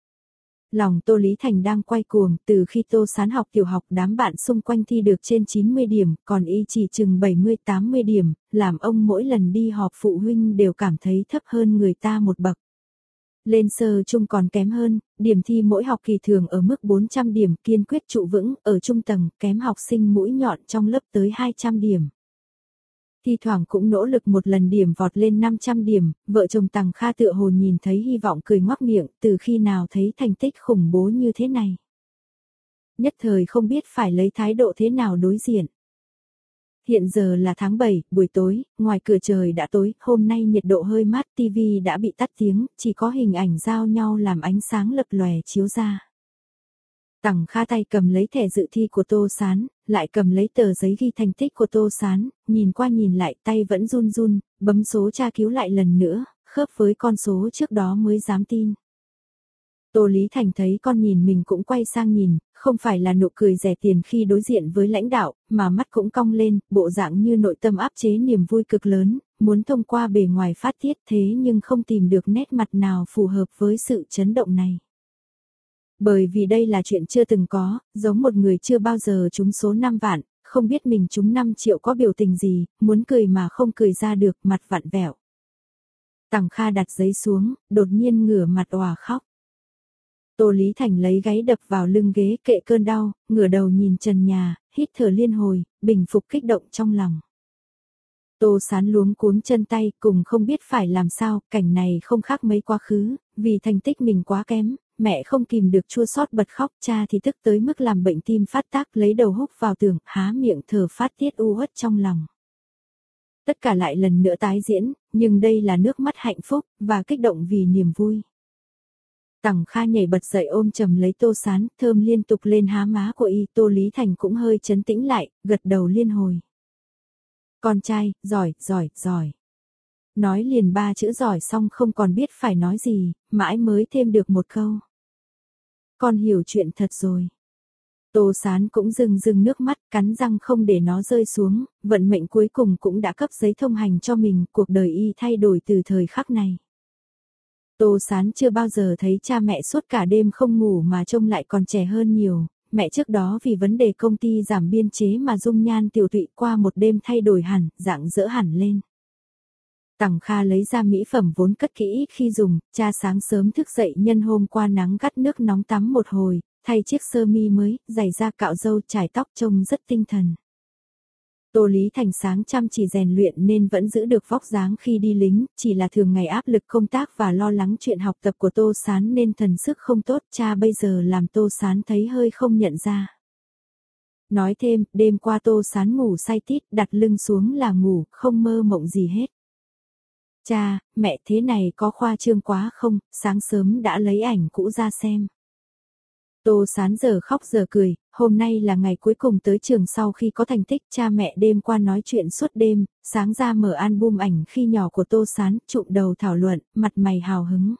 Lòng Tô Lý Thành đang quay cuồng, từ khi Tô Sán học tiểu học đám bạn xung quanh thi được trên chín mươi điểm, còn y chỉ chừng bảy mươi tám mươi điểm, làm ông mỗi lần đi họp phụ huynh đều cảm thấy thấp hơn người ta một bậc. Lên sơ trung còn kém hơn, điểm thi mỗi học kỳ thường ở mức bốn trăm điểm, kiên quyết trụ vững, ở trung tầng kém học sinh mũi nhọn trong lớp tới hai trăm điểm. Thi thoảng cũng nỗ lực một lần điểm vọt lên năm trăm điểm, vợ chồng Tằng Kha tựa hồ nhìn thấy hy vọng cười ngoác miệng, từ khi nào thấy thành tích khủng bố như thế này. Nhất thời không biết phải lấy thái độ thế nào đối diện. Hiện giờ là tháng bảy, buổi tối, ngoài cửa trời đã tối, hôm nay nhiệt độ hơi mát, tivi đã bị tắt tiếng, chỉ có hình ảnh giao nhau làm ánh sáng lập lòe chiếu ra. Tằng Kha tay cầm lấy thẻ dự thi của Tô Sán, lại cầm lấy tờ giấy ghi thành tích của Tô Sán, nhìn qua nhìn lại tay vẫn run run, bấm số tra cứu lại lần nữa, khớp với con số trước đó mới dám tin. Tô Lý Thành thấy con nhìn mình cũng quay sang nhìn, không phải là nụ cười rẻ tiền khi đối diện với lãnh đạo, mà mắt cũng cong lên, bộ dạng như nội tâm áp chế niềm vui cực lớn, muốn thông qua bề ngoài phát tiết thế nhưng không tìm được nét mặt nào phù hợp với sự chấn động này. Bởi vì đây là chuyện chưa từng có, giống một người chưa bao giờ trúng số năm vạn, không biết mình trúng năm triệu có biểu tình gì, muốn cười mà không cười ra được, mặt vặn vẹo. Tằng Kha đặt giấy xuống, đột nhiên ngửa mặt òa khóc. Tô Lý Thành lấy gáy đập vào lưng ghế kệ cơn đau, ngửa đầu nhìn trần nhà, hít thở liên hồi, bình phục kích động trong lòng. Tô Sán luống cuống chân tay, cùng không biết phải làm sao, cảnh này không khác mấy quá khứ, vì thành tích mình quá kém, mẹ không kìm được chua xót bật khóc, cha thì tức tới mức làm bệnh tim phát tác, lấy đầu húc vào tường, há miệng thở phát tiết u uất trong lòng. Tất cả lại lần nữa tái diễn, nhưng đây là nước mắt hạnh phúc, và kích động vì niềm vui. Tằng Kha nhảy bật dậy ôm chầm lấy Tô Sán, thơm liên tục lên há má của y, Tô Lý Thành cũng hơi chấn tĩnh lại, gật đầu liên hồi. Con trai, giỏi, giỏi, giỏi. Nói liền ba chữ giỏi xong không còn biết phải nói gì, mãi mới thêm được một câu. Con hiểu chuyện thật rồi. Tô Sán cũng rưng rưng nước mắt, cắn răng không để nó rơi xuống, vận mệnh cuối cùng cũng đã cấp giấy thông hành cho mình, cuộc đời y thay đổi từ thời khắc này. Tô Sán chưa bao giờ thấy cha mẹ suốt cả đêm không ngủ mà trông lại còn trẻ hơn nhiều, mẹ trước đó vì vấn đề công ty giảm biên chế mà dung nhan tiểu tụy qua một đêm thay đổi hẳn, dạng dỡ hẳn lên. Tằng Kha lấy ra mỹ phẩm vốn cất kỹ khi dùng, cha sáng sớm thức dậy nhân hôm qua nắng gắt nước nóng tắm một hồi, thay chiếc sơ mi mới, giày da cạo râu chải tóc trông rất tinh thần. Tô Lý Thành sáng chăm chỉ rèn luyện nên vẫn giữ được vóc dáng khi đi lính, chỉ là thường ngày áp lực công tác và lo lắng chuyện học tập của Tô Sán nên thần sức không tốt, cha bây giờ làm Tô Sán thấy hơi không nhận ra. Nói thêm, đêm qua Tô Sán ngủ say tít, đặt lưng xuống là ngủ, không mơ mộng gì hết. Cha, mẹ thế này có khoa trương quá không, sáng sớm đã lấy ảnh cũ ra xem. Tô Sán giờ khóc giờ cười, hôm nay là ngày cuối cùng tới trường sau khi có thành tích, cha mẹ đêm qua nói chuyện suốt đêm, sáng ra mở album ảnh khi nhỏ của Tô Sán, chụm đầu thảo luận, mặt mày hào hứng.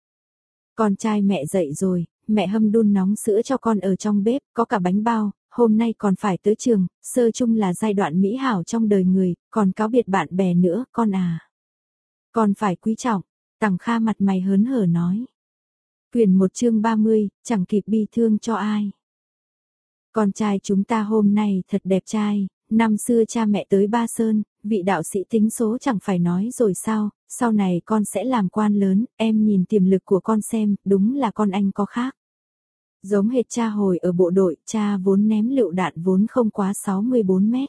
Con trai mẹ dậy rồi, mẹ hâm đun nóng sữa cho con ở trong bếp, có cả bánh bao, hôm nay còn phải tới trường, sơ chung là giai đoạn mỹ hảo trong đời người, còn cáo biệt bạn bè nữa, con à. Con phải quý trọng, Tằng Kha mặt mày hớn hở nói. Quyển một chương ba mươi, chẳng kịp bi thương cho ai. Con trai chúng ta hôm nay thật đẹp trai, năm xưa cha mẹ tới Ba Sơn, vị đạo sĩ tính số chẳng phải nói rồi sao, sau này con sẽ làm quan lớn, em nhìn tiềm lực của con xem, đúng là con anh có khác. Giống hệt cha hồi ở bộ đội, cha vốn ném lựu đạn vốn không quá sáu mươi bốn mét.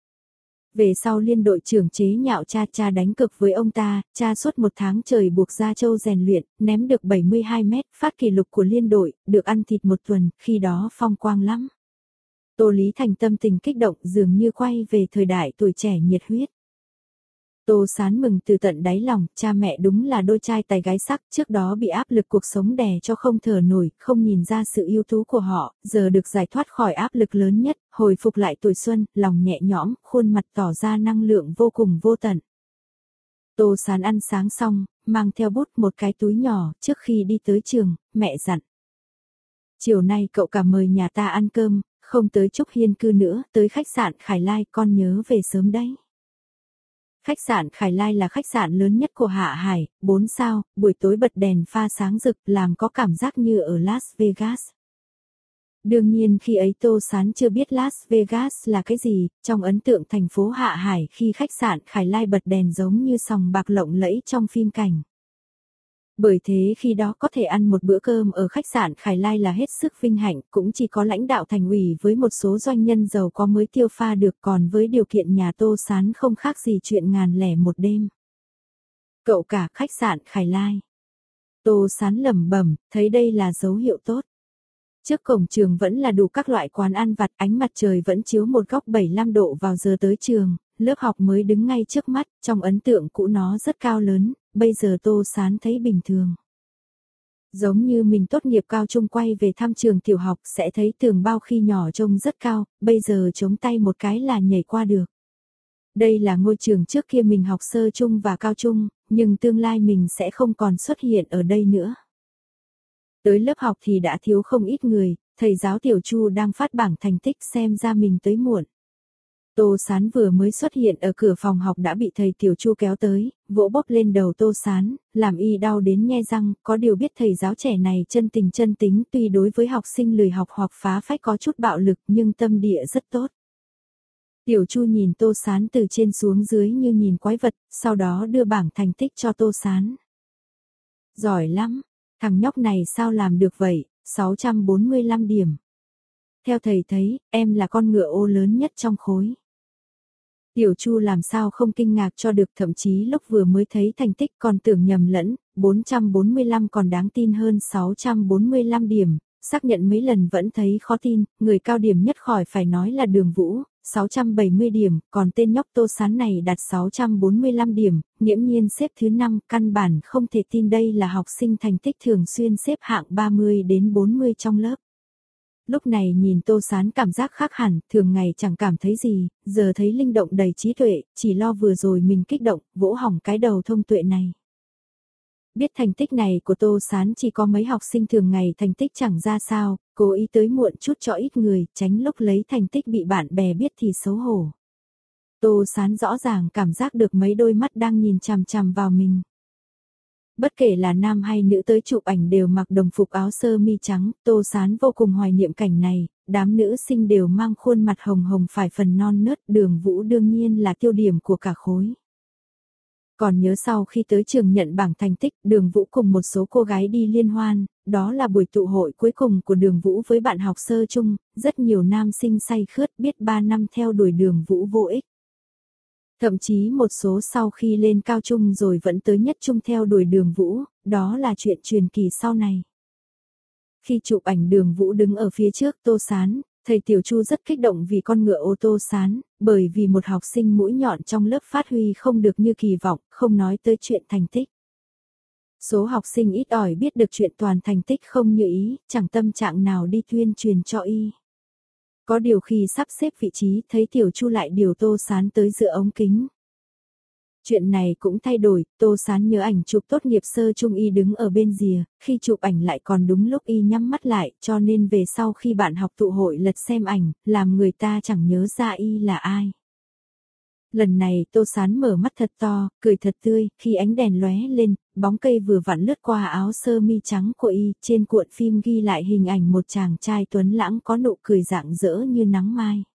Về sau liên đội trưởng chế nhạo cha, cha đánh cực với ông ta, cha suốt một tháng trời buộc Gia Châu rèn luyện, ném được bảy mươi hai mét, phát kỷ lục của liên đội, được ăn thịt một tuần, khi đó phong quang lắm. Tô Lý Thành tâm tình kích động dường như quay về thời đại tuổi trẻ nhiệt huyết. Tô Sán mừng từ tận đáy lòng, cha mẹ đúng là đôi trai tài gái sắc, trước đó bị áp lực cuộc sống đè cho không thở nổi, không nhìn ra sự ưu tú của họ, giờ được giải thoát khỏi áp lực lớn nhất, hồi phục lại tuổi xuân, lòng nhẹ nhõm, khuôn mặt tỏ ra năng lượng vô cùng vô tận. Tô Sán ăn sáng xong, mang theo bút một cái túi nhỏ, trước khi đi tới trường, mẹ dặn. Chiều nay cậu cả mời nhà ta ăn cơm, không tới Trúc Hiên cư nữa, tới khách sạn Khải Lai, con nhớ về sớm đấy. Khách sạn Khải Lai là khách sạn lớn nhất của Hạ Hải, bốn sao, buổi tối bật đèn pha sáng rực làm có cảm giác như ở Las Vegas. Đương nhiên khi ấy Tô Sán chưa biết Las Vegas là cái gì, trong ấn tượng thành phố Hạ Hải khi khách sạn Khải Lai bật đèn giống như sòng bạc lộng lẫy trong phim cảnh. Bởi thế khi đó có thể ăn một bữa cơm ở khách sạn Khải Lai là hết sức vinh hạnh, cũng chỉ có lãnh đạo thành ủy với một số doanh nhân giàu có mới tiêu pha được, còn với điều kiện nhà Tô Sán không khác gì chuyện ngàn lẻ một đêm. Cậu cả khách sạn Khải Lai. Tô Sán lẩm bẩm, thấy đây là dấu hiệu tốt. Trước cổng trường vẫn là đủ các loại quán ăn vặt, ánh mặt trời vẫn chiếu một góc bảy mươi lăm độ vào giờ tới trường, lớp học mới đứng ngay trước mắt, trong ấn tượng cũ nó rất cao lớn, bây giờ Tô Sán thấy bình thường. Giống như mình tốt nghiệp cao trung quay về thăm trường tiểu học sẽ thấy tường bao khi nhỏ trông rất cao, bây giờ chống tay một cái là nhảy qua được. Đây là ngôi trường trước kia mình học sơ trung và cao trung, nhưng tương lai mình sẽ không còn xuất hiện ở đây nữa. Tới lớp học thì đã thiếu không ít người, thầy giáo Tiểu Chu đang phát bảng thành tích xem ra mình tới muộn. Tô Sán vừa mới xuất hiện ở cửa phòng học đã bị thầy Tiểu Chu kéo tới, vỗ bóp lên đầu Tô Sán, làm y đau đến nhe răng, có điều biết thầy giáo trẻ này chân tình chân tính, tuy đối với học sinh lười học hoặc phá phách có chút bạo lực nhưng tâm địa rất tốt. Tiểu Chu nhìn Tô Sán từ trên xuống dưới như nhìn quái vật, sau đó đưa bảng thành tích cho Tô Sán. Giỏi lắm, thằng nhóc này sao làm được vậy, sáu trăm bốn mươi lăm điểm. Theo thầy thấy, em là con ngựa ô lớn nhất trong khối. Tiểu Chu làm sao không kinh ngạc cho được, thậm chí lúc vừa mới thấy thành tích còn tưởng nhầm lẫn, bốn trăm bốn mươi lăm còn đáng tin hơn sáu trăm bốn mươi lăm điểm, xác nhận mấy lần vẫn thấy khó tin, người cao điểm nhất khỏi phải nói là Đường Vũ, sáu trăm bảy mươi điểm, còn tên nhóc Tô Sán này đạt sáu trăm bốn mươi lăm điểm, nghiễm nhiên xếp thứ năm, căn bản không thể tin đây là học sinh thành tích thường xuyên xếp hạng ba mươi đến bốn mươi trong lớp. Lúc này nhìn Tô Sán cảm giác khác hẳn, thường ngày chẳng cảm thấy gì, giờ thấy linh động đầy trí tuệ, chỉ lo vừa rồi mình kích động, vỗ hỏng cái đầu thông tuệ này. Biết thành tích này của Tô Sán chỉ có mấy học sinh thường ngày thành tích chẳng ra sao, cố ý tới muộn chút cho ít người, tránh lúc lấy thành tích bị bạn bè biết thì xấu hổ. Tô Sán rõ ràng cảm giác được mấy đôi mắt đang nhìn chằm chằm vào mình. Bất kể là nam hay nữ tới chụp ảnh đều mặc đồng phục áo sơ mi trắng, Tô Sán vô cùng hoài niệm cảnh này, đám nữ sinh đều mang khuôn mặt hồng hồng phải phần non nớt, Đường Vũ đương nhiên là tiêu điểm của cả khối. Còn nhớ sau khi tới trường nhận bảng thành tích, Đường Vũ cùng một số cô gái đi liên hoan, đó là buổi tụ hội cuối cùng của Đường Vũ với bạn học sơ chung, rất nhiều nam sinh say khướt biết ba năm theo đuổi Đường Vũ vô ích. Thậm chí một số sau khi lên cao trung rồi vẫn tới nhất trung theo đuổi Đường Vũ, đó là chuyện truyền kỳ sau này. Khi chụp ảnh Đường Vũ đứng ở phía trước Tô Sán, thầy Tiểu Chu rất kích động vì con ngựa ô tô Sán, bởi vì một học sinh mũi nhọn trong lớp phát huy không được như kỳ vọng, không nói tới chuyện thành tích. Số học sinh ít ỏi biết được chuyện toàn thành tích không như ý, chẳng tâm trạng nào đi tuyên truyền cho y. Có điều khi sắp xếp vị trí thấy Tiểu Chu lại điều Tô Sán tới giữa ống kính. Chuyện này cũng thay đổi, Tô Sán nhớ ảnh chụp tốt nghiệp sơ chung y đứng ở bên rìa, khi chụp ảnh lại còn đúng lúc y nhắm mắt lại, cho nên về sau khi bạn học tụ hội lật xem ảnh, làm người ta chẳng nhớ ra y là ai. Lần này Tô Sán mở mắt thật to, cười thật tươi, khi ánh đèn lóe lên, bóng cây vừa vặn lướt qua áo sơ mi trắng của y, trên cuộn phim ghi lại hình ảnh một chàng trai tuấn lãng có nụ cười rạng rỡ như nắng mai.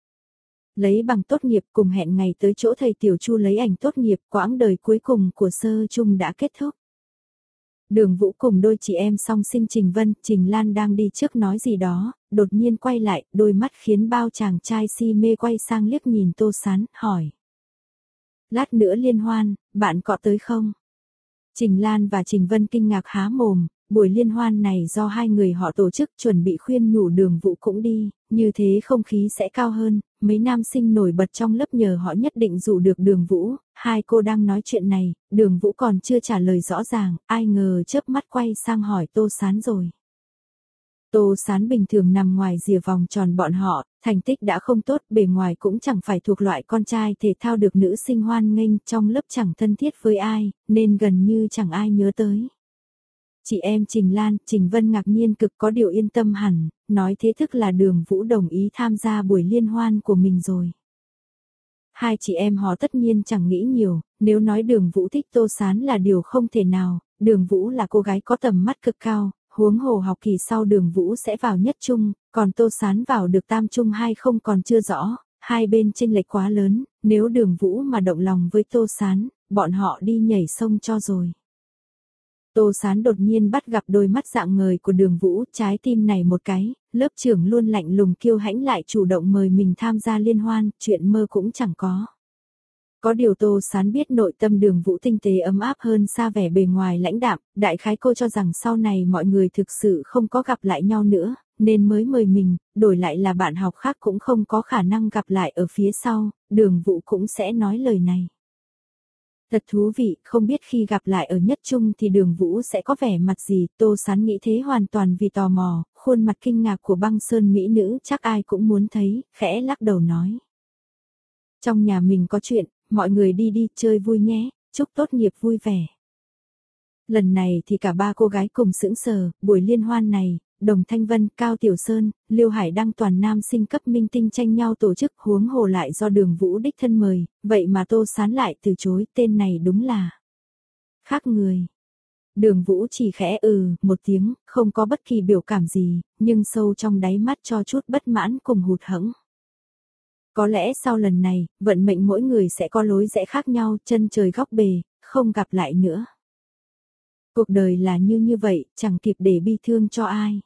Lấy bằng tốt nghiệp cùng hẹn ngày tới chỗ thầy Tiểu Chu lấy ảnh tốt nghiệp, quãng đời cuối cùng của sơ chung đã kết thúc. Đường Vũ cùng đôi chị em song sinh Trình Vân, Trình Lan đang đi trước nói gì đó, đột nhiên quay lại, đôi mắt khiến bao chàng trai si mê quay sang liếc nhìn Tô Sán, hỏi. Lát nữa liên hoan, bạn có tới không? Trình Lan và Trình Vân kinh ngạc há mồm, buổi liên hoan này do hai người họ tổ chức, chuẩn bị khuyên nhủ Đường Vũ cũng đi, như thế không khí sẽ cao hơn, mấy nam sinh nổi bật trong lớp nhờ họ nhất định dụ được Đường Vũ, hai cô đang nói chuyện này, Đường Vũ còn chưa trả lời rõ ràng, ai ngờ chớp mắt quay sang hỏi Tô Sán rồi. Tô Sán bình thường nằm ngoài rìa vòng tròn bọn họ, thành tích đã không tốt, bề ngoài cũng chẳng phải thuộc loại con trai thể thao được nữ sinh hoan nghênh, trong lớp chẳng thân thiết với ai, nên gần như chẳng ai nhớ tới. Chị em Trình Lan, Trình Vân ngạc nhiên cực, có điều yên tâm hẳn, nói thế thức là Đường Vũ đồng ý tham gia buổi liên hoan của mình rồi. Hai chị em họ tất nhiên chẳng nghĩ nhiều, nếu nói Đường Vũ thích Tô Sán là điều không thể nào, Đường Vũ là cô gái có tầm mắt cực cao, huống hồ học kỳ sau Đường Vũ sẽ vào nhất trung, còn Tô Sán vào được tam trung hay không còn chưa rõ, hai bên chênh lệch quá lớn, nếu Đường Vũ mà động lòng với Tô Sán, bọn họ đi nhảy sông cho rồi. Tô Sán đột nhiên bắt gặp đôi mắt dạng ngời của Đường Vũ, trái tim này một cái, lớp trưởng luôn lạnh lùng kiêu hãnh lại chủ động mời mình tham gia liên hoan, chuyện mơ cũng chẳng có. Có điều Tô Sán biết nội tâm Đường Vũ tinh tế ấm áp hơn xa vẻ bề ngoài lãnh đạm, đại khái cô cho rằng sau này mọi người thực sự không có gặp lại nhau nữa, nên mới mời mình, đổi lại là bạn học khác cũng không có khả năng gặp lại ở phía sau, Đường Vũ cũng sẽ nói lời này. Thật thú vị, không biết khi gặp lại ở nhất trung thì Đường Vũ sẽ có vẻ mặt gì, Tô Sán nghĩ thế hoàn toàn vì tò mò, khuôn mặt kinh ngạc của băng sơn mỹ nữ chắc ai cũng muốn thấy, khẽ lắc đầu nói. Trong nhà mình có chuyện, mọi người đi đi, chơi vui nhé, chúc tốt nghiệp vui vẻ. Lần này thì cả ba cô gái cùng sững sờ, buổi liên hoan này, Đồng Thanh Vân, Cao Tiểu Sơn, Liêu Hải Đăng toàn nam sinh cấp minh tinh tranh nhau tổ chức, huống hồ lại do Đường Vũ đích thân mời, vậy mà Tô Sán lại từ chối, tên này đúng là khác người. Đường Vũ chỉ khẽ ừ một tiếng, không có bất kỳ biểu cảm gì, nhưng sâu trong đáy mắt cho chút bất mãn cùng hụt hẫng. Có lẽ sau lần này, vận mệnh mỗi người sẽ có lối rẽ khác nhau, chân trời góc bề, không gặp lại nữa. Cuộc đời là như như vậy, chẳng kịp để bi thương cho ai.